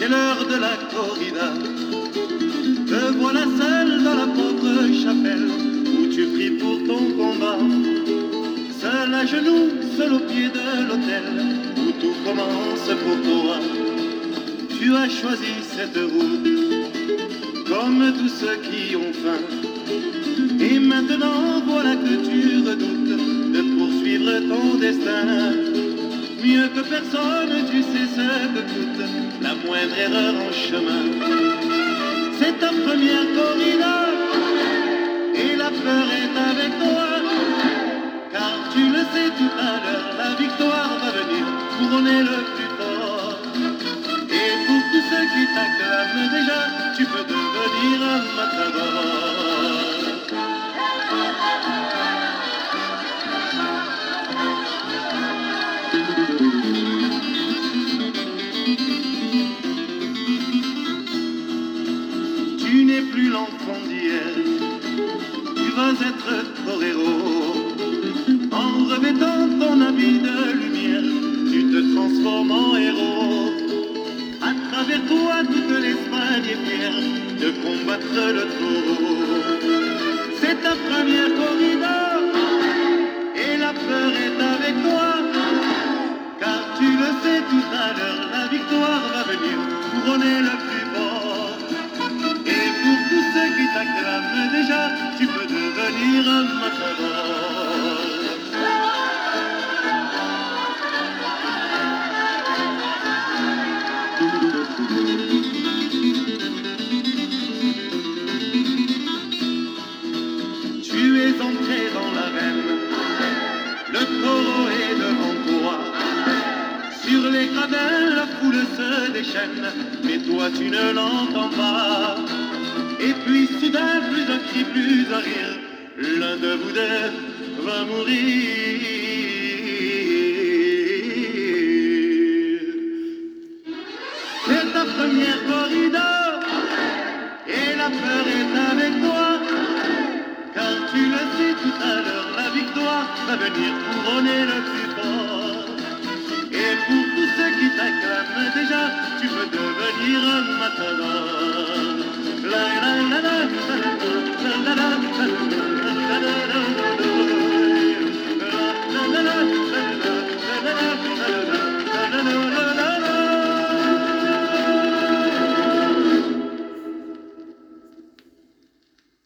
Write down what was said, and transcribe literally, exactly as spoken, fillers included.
c'est l'heure de la corrida. Te voilà seul dans la pauvre chapelle où tu pries pour ton combat. Seul à genoux, seul au pied de l'autel où tout commence pour toi. Tu as choisi cette route comme tous ceux qui ont faim. Et maintenant voilà que tu redoutes de poursuivre ton destin. Mieux que personne, tu sais ce que coûte la moindre erreur en chemin. C'est ta première corrida et la peur est avec toi. Car tu le sais tout à l'heure, la victoire va venir couronner le plus fort. Et pour tous ceux qui t'acclament déjà, tu peux devenir un matador. Tu n'es plus l'enfant d'hier, tu vas être torero. En revêtant ton habit de lumière, tu te transformes en héros. À travers toi, toute l'Espagne est fière de combattre le taureau. C'est ta première corrida et la peur est avec toi. Car tu le sais tout à l'heure, la victoire va venir couronner le plus fort. Et pour tous ceux qui t'acclament déjà, tu peux devenir un matador. Tu es entré dans l'arène, le taureau est devant toi. Sur les gradins, la foule se déchaîne, mais toi tu ne l'entends pas. Et puis soudain, plus un cri, plus un rire, l'un de vous deux va mourir. C'est ta première corrida et la peur est avec toi. Car tu le sais tout à l'heure, la victoire va venir couronner le plus fort. Et pour tous ceux qui t'acclament déjà, tu peux devenir un matador. La la la la la la la la la la la.